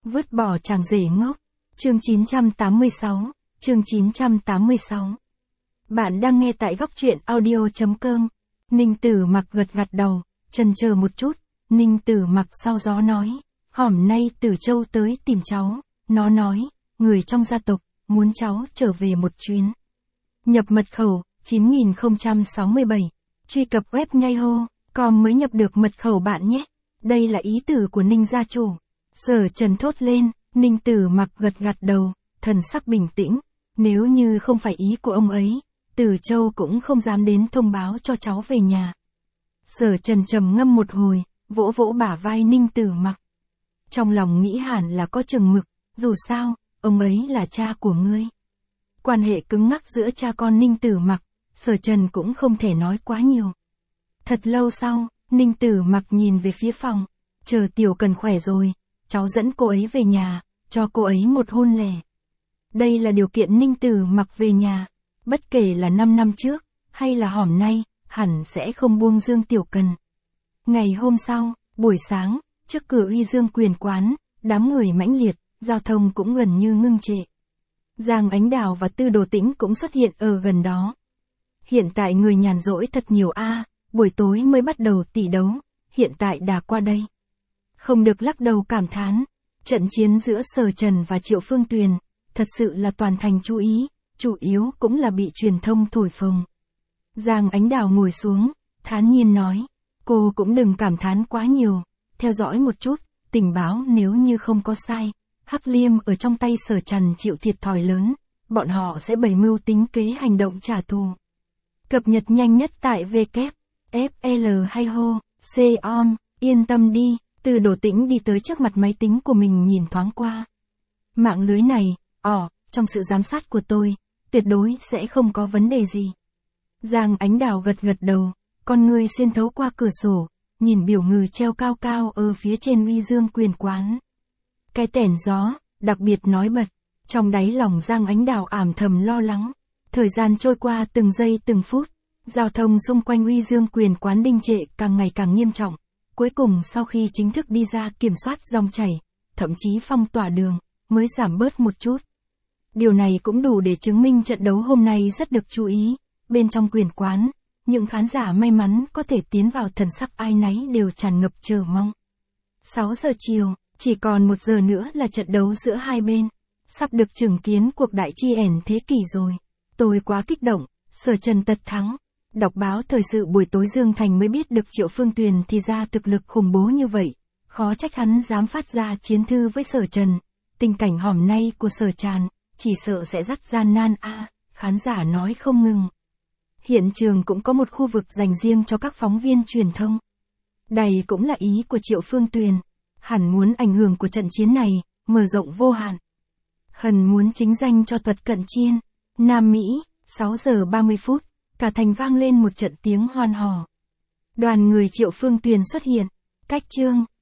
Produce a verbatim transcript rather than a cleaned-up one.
Vứt bỏ chàng rể ngốc. Chương chín trăm tám mươi sáu. Chương chín trăm tám mươi sáu. Bạn đang nghe tại góc truyện audio chấm com. Ninh Tử Mặc gật gật đầu, chần chờ một chút, Ninh Tử Mặc sau gió nói, hôm nay Tử Châu tới tìm cháu, nó nói, người trong gia tộc, muốn cháu trở về một chuyến. Nhập mật khẩu, chín nghìn không trăm sáu mươi bảy, truy cập web nhây hô, com mới nhập được mật khẩu bạn nhé. Đây là ý tử của Ninh gia chủ. Sở Trần thốt lên, Ninh Tử Mặc gật gật đầu, thần sắc bình tĩnh, nếu như không phải ý của ông ấy, Tử Châu cũng không dám đến thông báo cho cháu về nhà. Sở Trần trầm ngâm một hồi, vỗ vỗ bả vai Ninh Tử Mặc. Trong lòng nghĩ hẳn là có chừng mực, dù sao, ông ấy là cha của ngươi. Quan hệ cứng ngắc giữa cha con Ninh Tử Mặc, Sở Trần cũng không thể nói quá nhiều. Thật lâu sau, Ninh Tử Mặc nhìn về phía phòng, chờ Tiểu Cần khỏe rồi, cháu dẫn cô ấy về nhà, cho cô ấy một hôn lễ. Đây là điều kiện Ninh Tử Mặc về nhà, bất kể là năm năm trước, hay là hôm nay, hẳn sẽ không buông Dương Tiểu Cần. Ngày hôm sau, buổi sáng, trước cửa Uy Dương quyền quán, đám người mãnh liệt, giao thông cũng gần như ngưng trệ. Giang Ánh Đào và Tư Đồ Tĩnh cũng xuất hiện ở gần đó. Hiện tại người nhàn rỗi thật nhiều a, buổi tối mới bắt đầu tỷ đấu, hiện tại đã qua đây. Không được lắc đầu cảm thán, trận chiến giữa Sở Trần và Triệu Phương Tuyền, thật sự là toàn thành chú ý, chủ yếu cũng là bị truyền thông thổi phồng. Giang Ánh Đào ngồi xuống, thán nhiên nói, cô cũng đừng cảm thán quá nhiều, theo dõi một chút, tình báo nếu như không có sai, Hắc Liêm ở trong tay Sở Trần chịu thiệt thòi lớn, bọn họ sẽ bày mưu tính kế hành động trả thù. Cập nhật nhanh nhất tại W F L hay hô, com, yên tâm đi. Từ Đồ Tĩnh đi tới trước mặt máy tính của mình nhìn thoáng qua. Mạng lưới này, ỏ, trong sự giám sát của tôi, tuyệt đối sẽ không có vấn đề gì. Giang Ánh Đào gật gật đầu, con người xuyên thấu qua cửa sổ, nhìn biểu ngư treo cao cao ở phía trên Uy Dương quyền quán. Cái tẻn gió, đặc biệt nói bật, trong đáy lòng Giang Ánh Đào ảm thầm lo lắng. Thời gian trôi qua từng giây từng phút, giao thông xung quanh Uy Dương quyền quán đình trệ càng ngày càng nghiêm trọng. Cuối cùng sau khi chính thức đi ra kiểm soát dòng chảy, thậm chí phong tỏa đường, mới giảm bớt một chút. Điều này cũng đủ để chứng minh trận đấu hôm nay rất được chú ý. Bên trong quyền quán, những khán giả may mắn có thể tiến vào thần sắc ai nấy đều tràn ngập chờ mong. sáu giờ chiều, chỉ còn một giờ nữa là trận đấu giữa hai bên. Sắp được chứng kiến cuộc đại chi ẻn thế kỷ rồi. Tôi quá kích động, Sở Trần tật thắng. Đọc báo thời sự buổi tối Dương Thành mới biết được Triệu Phương Tuyền thì ra thực lực khủng bố như vậy. Khó trách hắn dám phát ra chiến thư với Sở Trần. Tình cảnh hôm nay của Sở Tràn, chỉ sợ sẽ rất gian nan a, khán giả nói không ngừng. Hiện trường cũng có một khu vực dành riêng cho các phóng viên truyền thông. Đây cũng là ý của Triệu Phương Tuyền. Hẳn muốn ảnh hưởng của trận chiến này, mở rộng vô hạn. Hẳn muốn chính danh cho Thuật Cận Chiên. Nam Mỹ, sáu giờ ba mươi phút. Cả thành vang lên một trận tiếng hoan hò. Đoàn người Triệu Phương Tuyền xuất hiện, cách chương,